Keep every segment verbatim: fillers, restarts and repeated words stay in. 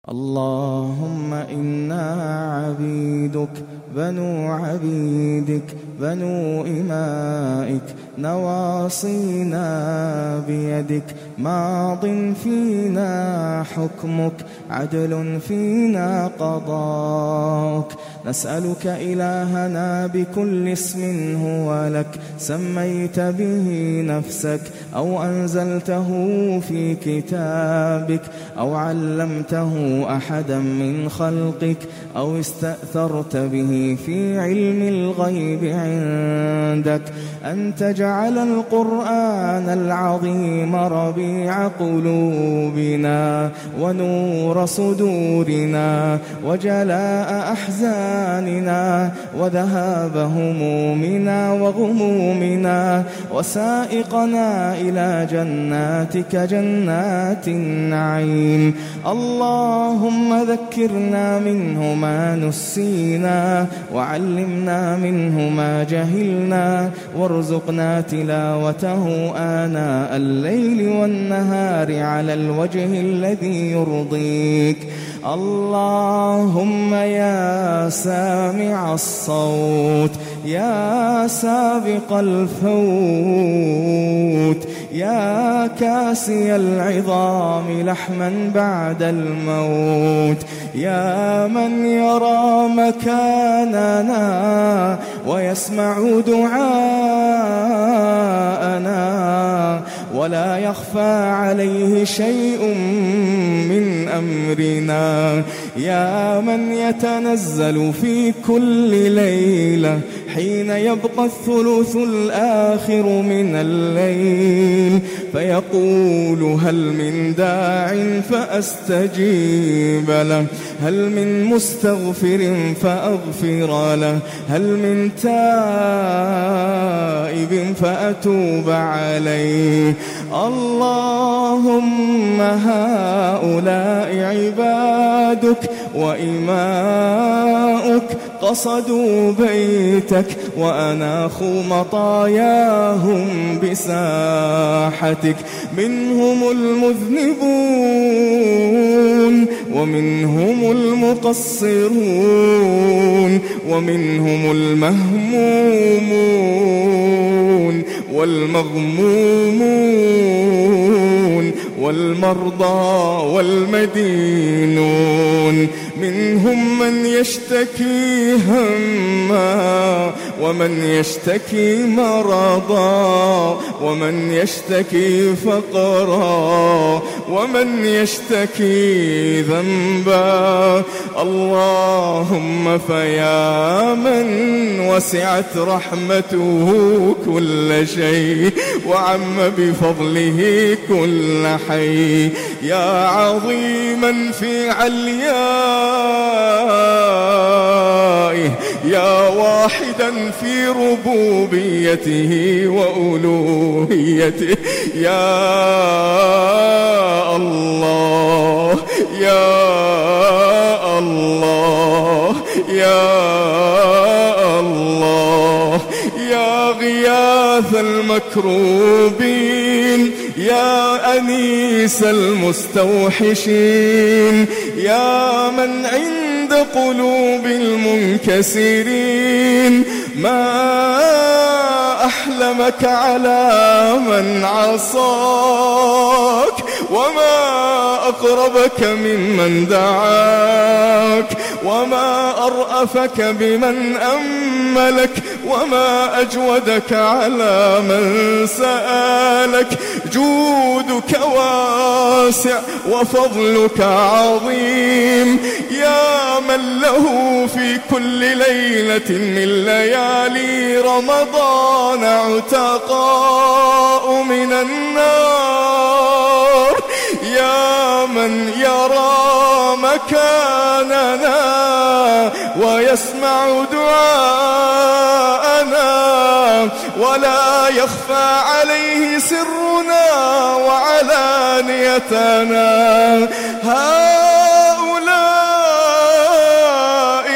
اللهم إنا عبيدك بنو عبيدك بنو إمائك نواصينا بيدك ماض فينا حكمك عدل فينا قضاؤك نسألك إلهنا بكل اسم هو لك سميت به نفسك أو أنزلته في كتابك أو علمته أحدا من خلقك أو استأثرت به في علم الغيب عندك أن تجعل القرآن العظيم ربيع قلوبنا ونور صدورنا وجلاء أحزاننا وذهاب همومنا وغمومنا وسائقنا إلى جناتك جنات النعيم. اللهم ذكرنا منه ما نسينا وعلمنا منه ما جهلنا وارزقنا تلاوته آناء الليل والنهار على الوجه الذي يرضيك. اللهم يا سامع الصوت يا سابق الفوت يا كاسي العظام لحما بعد الموت يا من يرى مكاننا ويسمع دعاءنا ولا يخفى عليه شيء من أمرنا يا من يتنزل في كل ليلة حين يبقى الثلث الآخر من الليل فيقول هل من داع فأستجيب له هل من مستغفر فأغفر له هل من تائب فأتوب عليه. اللهم هؤلاء عبادك وإماؤك قصدوا بيتك وأناخوا مطاياهم بساحتك منهم المذنبون ومنهم المقصرون ومنهم المهمومون والمغمومون والمرضى والمدينون منهم من يشتكي هما ومن يشتكي مرضا ومن يشتكي فقرا ومن يشتكي ذنبا. اللهم فيا من وسعت رحمته كل شيء وعم بفضله كل حي يا عظيما في عليائه يا واحدا في ربوبيته وألوهيته يا الله يا الله يا الله يا غياث المكروبين يا أنيس المستوحشين يا من عند قلوب المنكسرين ما أحلمك على من عصاك وما أقربك ممن دعاك وما أرأفك بمن أملك وما أجودك على من سألك. جودك واسع وفضلك عظيم يا من له في كل ليلة من ليالي رمضان عتقاء من النار يا من يرى مكاننا ويسمع دعاءنا ولا يخفى عليه سرنا وعلانيتنا. هؤلاء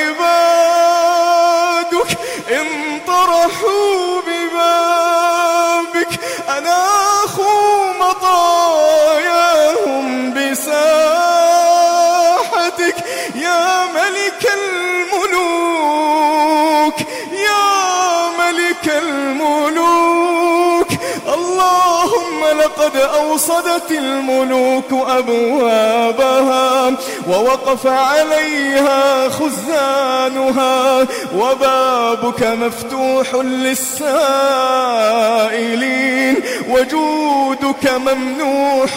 عبادك إن طرحوا ببابك أناخوا مطاياهم بساحتك برحمتك يا ملك الملوك يا ملك الملوك. اللهم لقد أوصدت الملوك أبوابها ووقف عليها خزانها وبابك مفتوح للسائلين وجودك ممنوح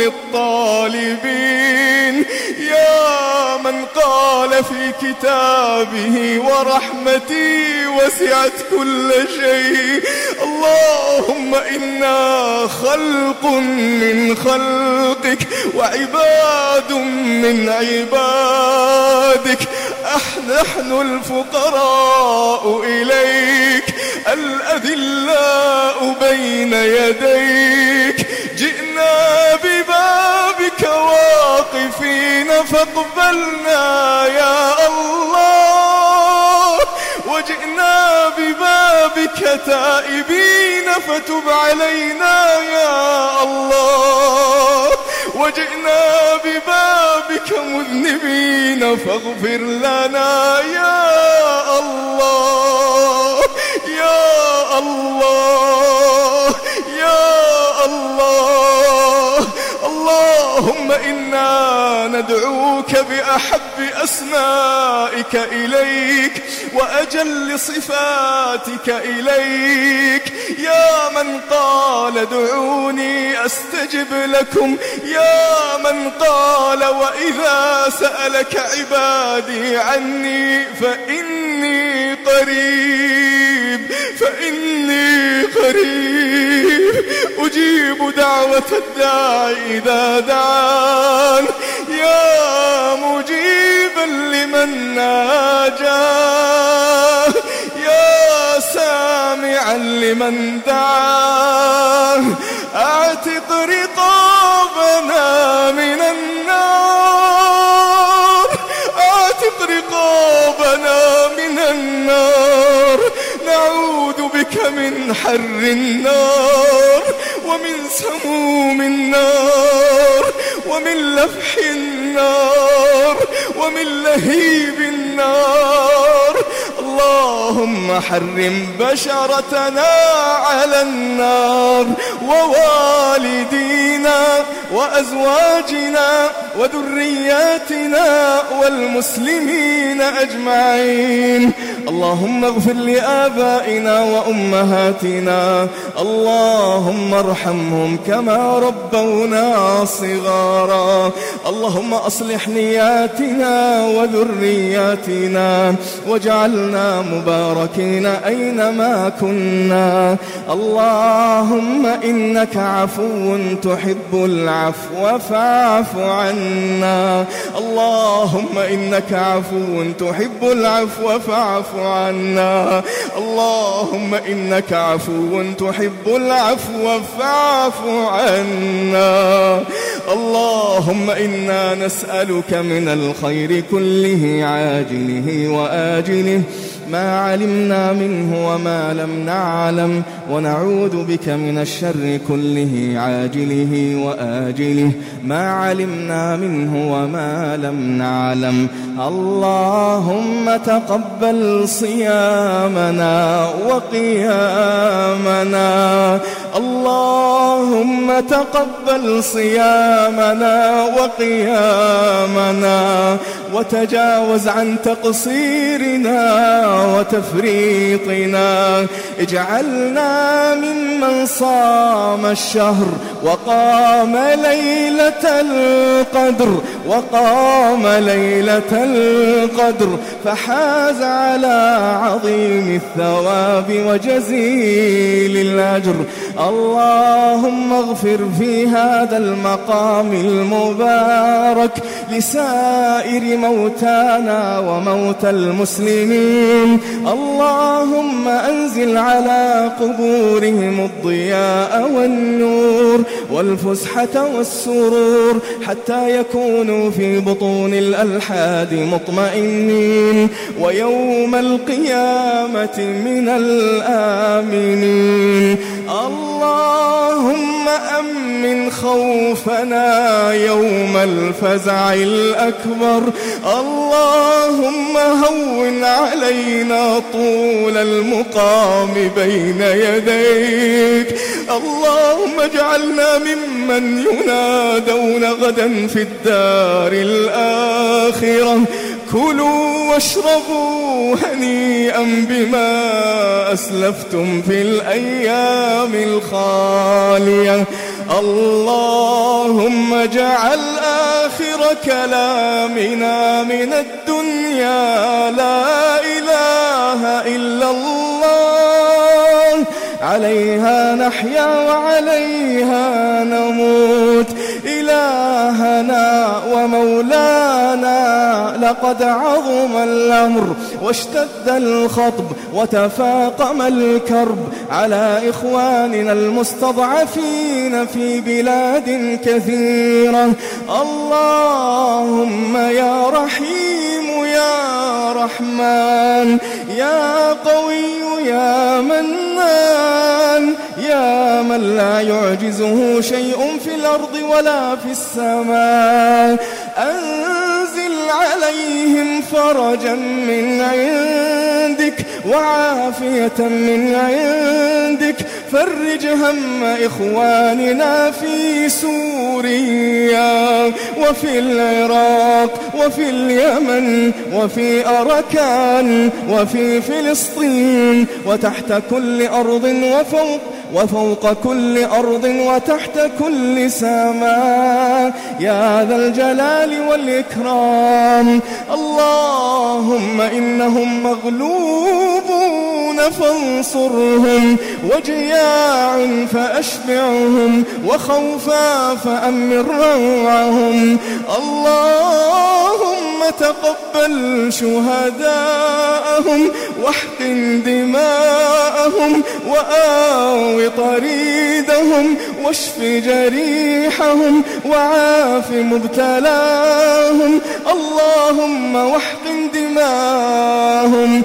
للطالبين. يا من قال في كتابه ورحمتي وسعت كل شيء. اللهم إنا خلق من خلقك وعباد من عبادك. نحن الفقراء إليك الأذلاء بين يديك. جئنا ببابك واقفين فاقبلنا يا الله، وجئنا ببابك تائبين فتب علينا يا الله، وجئنا ببابك مذنبين فاغفر لنا يا الله يا الله يا الله. اللهم إنا ندعوك بأحب أسمائك إليك وأجل صفاتك إليك. يا من قال ادعوني أستجب لكم، يا من قال وإذا سألك عبادي عني فإني قريب فإني قريب أجيب دعوة الداعي إذا دعان. يا مجيبا لمن ناجاه، يا سامعا لمن دعاه، اعتق رقابنا من النار، اعتق رقابنا من النار. نعوذ بك من حر النار ومن سموم النار ومن لفح النار ومن لهيب النار. اللهم حرم بشرتنا على النار ووالدينا وأزواجنا وذرياتنا والمسلمين أجمعين. اللهم اغفر لآبائنا وأمهاتنا، اللهم ارحمهم كما ربونا صغارا. اللهم أصلح نياتنا وذرياتنا واجعلنا مباركين أينما كنا. اللهم إنك عفو تحب العفو فاعف عنا. اللهم إنك عفو تحب العفو فاعف عنا. اللهم إنك عفو تحب العفو فاعف عنا. اللهم إنا نسألك من الخير كله عاجله وآجله ما علمنا منه وما لم نعلم، ونعوذ بك من الشر كله عاجله وآجله ما علمنا منه وما لم نعلم. اللهم تقبل صيامنا وقيامنا، اللهم تقبل صيامنا وقيامنا، وتجاوز عن تقصيرنا وتفريطنا. اجعلنا ممن صام الشهر وقام ليلة القدر وقام ليلة القدر فحاز على عظيم الثواب وجزيل الأجر. اللهم اغفر في هذا المقام المبارك لسائر موتانا وموتى المسلمين. اللهم أنزل على قبورهم الضياء والنور والفسحة والسرور حتى يكونوا في بطون الألحاد مطمئنين، ويوم القيامة من الآمنين. اللهم أمن خوفنا يوم الفزع الأكبر. اللهم هون علينا طول المقام بين يديك. اللهم اجعلنا ممن ينادون غدا في الدار الآخرة. كلوا واشربوا هنيئا بما أسلفتم في الأيام الخالية. اللهم اجعل آخر كلامنا من الدنيا لا إله إلا الله. عليها نحيا وعليها نموت. إلهنا ومولانا لقد عظم الأمر واشتد الخطب وتفاقم الكرب على إخواننا المستضعفين في بلاد كثيرة. اللهم يا رحيم يا رحمن يا قوي يا منان يا من لا يعجزه شيء في الأرض ولا في السماء، أنزل عليهم فرجا من عندك وعافية من عندك. فرج هم إخواننا في سوريا وفي العراق وفي اليمن وفي أركان وفي فلسطين وتحت كل أرض وفوق وفوق كل أرض وتحت كل سماء يا ذا الجلال والإكرام. اللهم إنهم مغلوبون فانصرهم، وجياع فأشبعهم، وخوفا فأمن روعهم. اللهم تقبل شهداءهم واحقن دماءهم وآو طريدهم واشف جريحهم وعاف مبتلاهم. اللهم واحقن دماءهم.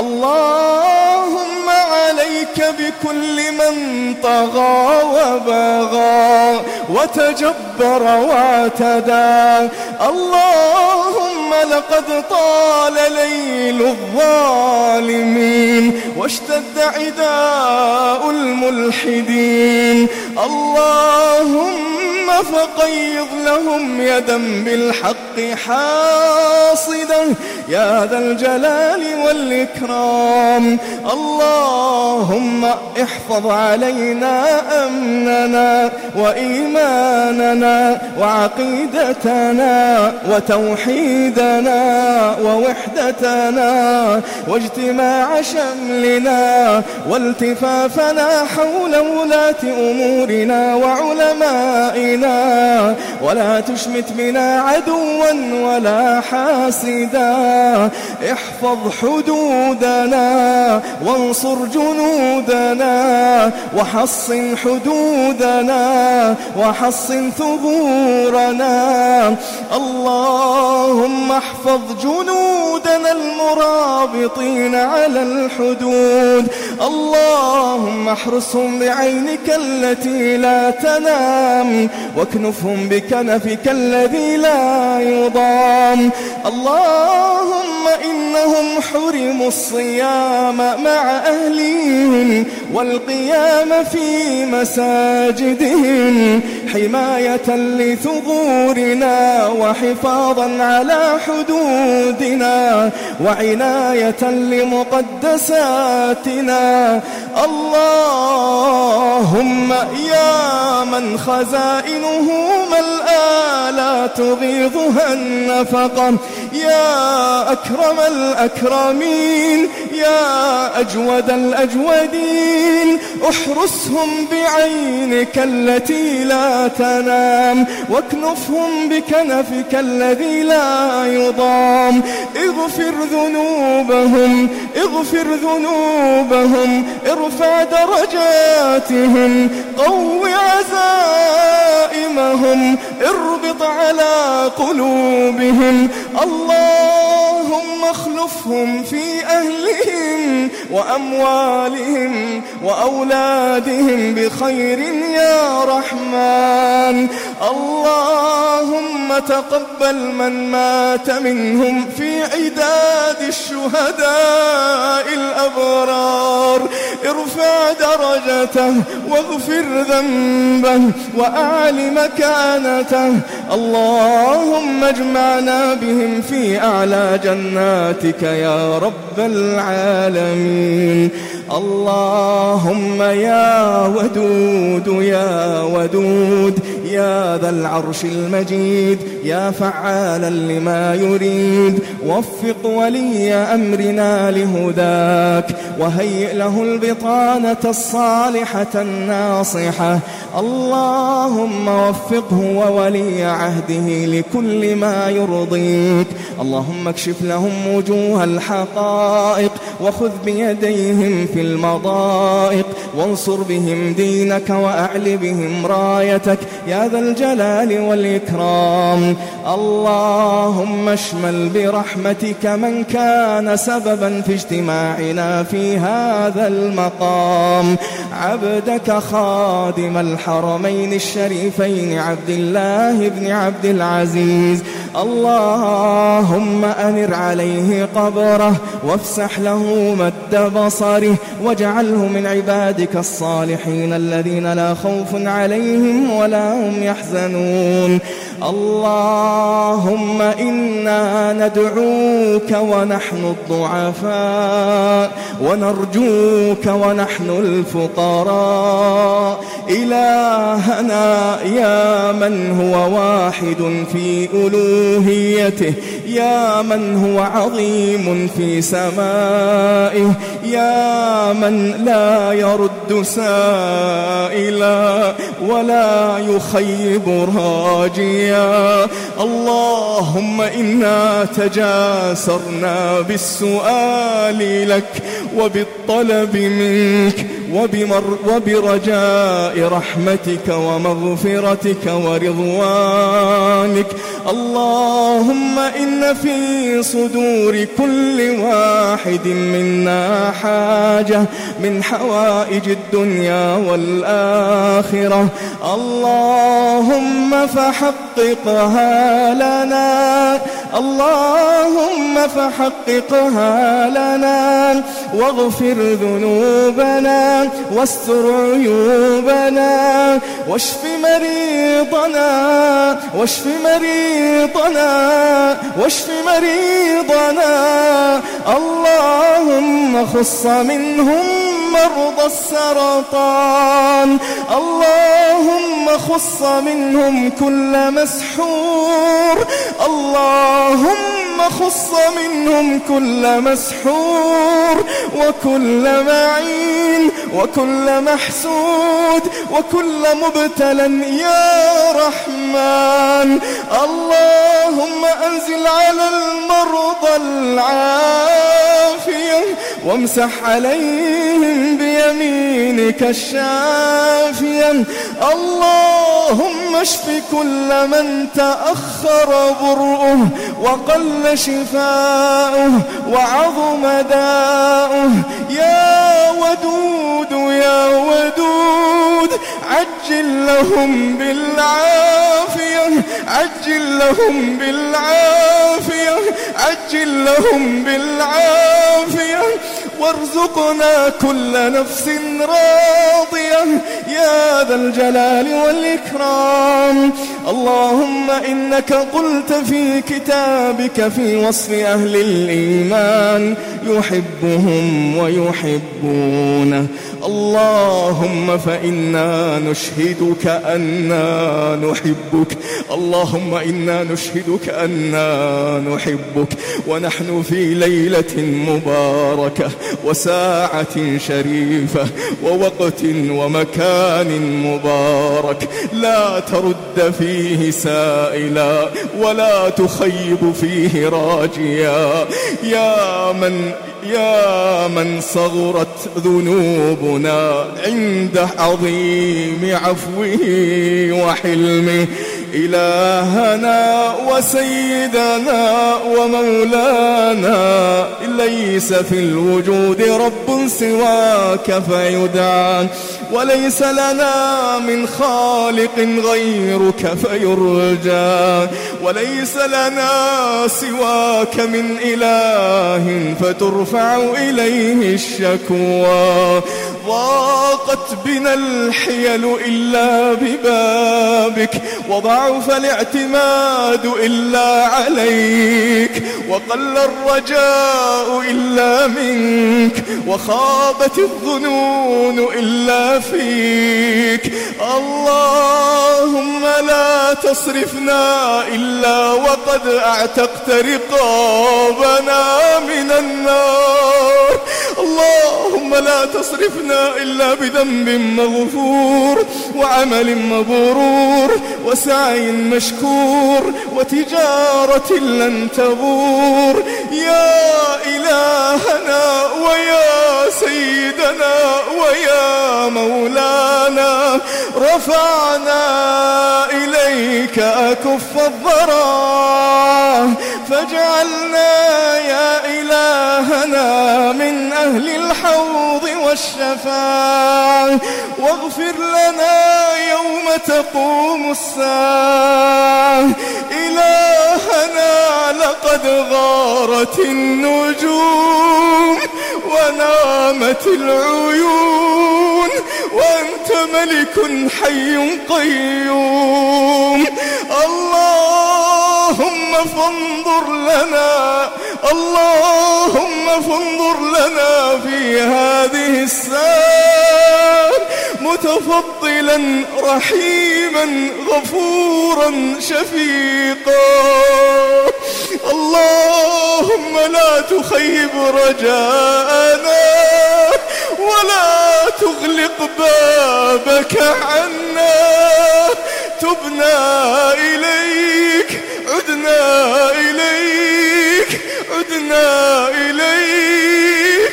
اللهم عليك بكل من طغى وبغى وتجبر واعتدى. اللهم لقد طال ليل الظالمين واشتد عداء الملحدين. اللهم فقيض لهم يدا بالحق حاصدا يا ذا الجلال والإكرام. اللهم احفظ علينا أمننا وإيماننا وعقيدتنا وتوحيدنا ووحدتنا واجتماع شملنا والتفافنا حول ولاة أمورنا وعلمائنا، ولا تشمت بنا عدوا ولا حاسدا. احفظ حدودنا وانصر جنودنا وحصن حدودنا وحصن ثغورنا. اللهم احفظ جنودنا المرابطين على الحدود. اللهم احرسهم بعينك التي لا تنام واكنفهم بكنفك الذي لا يضام. اللهم إنهم حرموا الصيام مع أهليهم والقيام في مساجدهم حماية لثغورنا وحفاظا على حدودنا وعناية لمقدساتنا. اللهم يا من خزائنه ملآ لا تغيضها النفقة، يا أكرم الأكرمين، يا أجود الأجودين، احرسهم بعينك التي لا تنام واكنفهم بكنفك الذي لا يضام. اغفر ذنوبهم اغفر ذنوبهم ارفع درجاتهم، قو عزائمهم، اربط على قلوبهم. اللهم اخلفهم في أهلهم وأموالهم وأولادهم بخير يا رحمن. اللهم تقبل من مات منهم في عداد الشهداء الأبرار، ارفع درجته واغفر ذنبه وأعل مكانته. اللهم اجمعنا بهم في أعلى جناتك يا رب العالمين. اللهم يا ودود يا ودود يا ذا العرش المجيد يا فعالا لما يريد، وفق ولي أمرنا لهداك وهيئ له البطانة الصالحة الناصحة. اللهم وفقه وولي عهده لكل ما يرضيك. اللهم اكشف لهم وجوه الحقائق وخذ بيديهم في المضائق، وانصر بهم دينك وأعل بهم رايتك يا ذا الجلال والإكرام. اللهم اشمل برحمتك من كان سببا في اجتماعنا في هذا المقام، عبدك خادم الحرمين الشريفين عبد الله بن عبد العزيز. اللهم أنر عليه قبره وافسح له مد بصره، واجعله من عبادك الصالحين الذين لا خوف عليهم ولا هم يحزنون. اللهم إنا ندعوك ونحن الضعفاء ونرجوك ونحن الفقراء. إلهنا يا من هو واحد في ألوهيته، يا من هو عظيم في سمائه، يا من لا يرد سائلا ولا يخيب راجيا. اللهم إنا تجاسرنا بالسؤال لك وبالطلب منك وبمر وبرجاء رحمتك ومغفرتك ورضوانك. اللهم إن في صدور كل واحد منا حاجة من حوائج الدنيا والآخرة، اللهم فحققها لنا، اللهم فحققها لنا، واغفر ذنوبنا واستر عيوبنا، واشف مريضنا واشف مريضنا واشف مريضنا. اللهم خص منهم مرضى السرطان، اللهم خص منهم كل مسحور، اللهم خص منهم كل مسحور وكل معين وكل محسود وكل مبتلى يا رحمن. اللهم أنزل على المرضى العافية وامسح عليهم بيمينك الشافية. اللهم اشف كل من تأخر برؤه وقل شفاؤه وعظم داؤه. يا ودود يا ودود عجل لهم بالعافية، عجل لهم بالعافية، عجل لهم بالعافية، وارزقنا كل نفس راضية يا ذا الجلال والإكرام. اللهم إنك قلت في كتابك في وصف أهل الإيمان يحبهم ويحبونه. اللهم فإنا نشهدك أننا نحبك، اللهم إنا نشهدك أننا نحبك، ونحن في ليلة مباركة وساعة شريفة ووقت ومكان مبارك، لا ترد فيه سائلا ولا تخيب فيه راجيا. يا من يا من صغرت ذنوبنا عند عظيم عفوه وحلمه، إلهنا وسيدنا ومولانا، ليس في الوجود رب سواك فيدعى، وليس لنا من خالق غيرك فيرجى، وليس لنا سواك من إله فترفع إليه الشكوى. ضاقت بنا الحيل إلا ببابك، وضعف الاعتماد إلا عليك، وقل الرجاء إلا منك، وخابت الظنون إلا فيك. اللهم لا تصرفنا إلا وقد أعتقت رقابنا من النار. اللهم لا تصرفنا إلا بذنب مغفور، وعمل مبرور، وسعي مشكور، وتجارة لن تبور. يا إلهنا ويا سيدنا ويا مولانا، رفعنا إليك أكف الضراء، فاجعلنا يا إلهنا من أهل الحوض والشفاعة، واغفر لنا يوم تقوم الساعة. إلهنا لقد غارت النجوم ونامت العيون، وأنت ملك حي قيوم. اللهم فانظر لنا، اللهم فانظر لنا في هذه الساعة، متفضلا رحيما غفورا شفيقا. اللهم لا تخيب رجاءنا، ولا تغلق بابك عنا. تبنا إليك، عدنا إليك، عدنا إليك.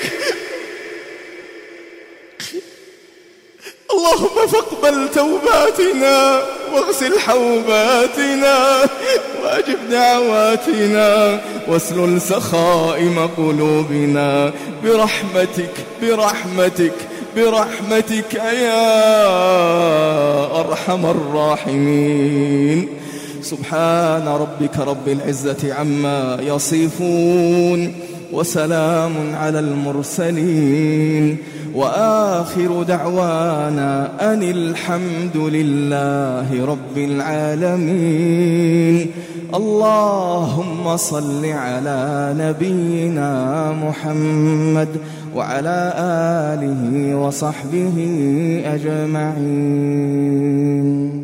اللهم فاقبل توباتنا، واغسل حوباتنا، واجب دعواتنا، واسلل سخائم قلوبنا برحمتك برحمتك برحمتك يا أرحم الراحمين. سبحان ربك رب العزة عما يصفون، وسلام على المرسلين، وآخر دعوانا أن الحمد لله رب العالمين. اللهم صل على نبينا محمد وعلى آله وصحبه أجمعين.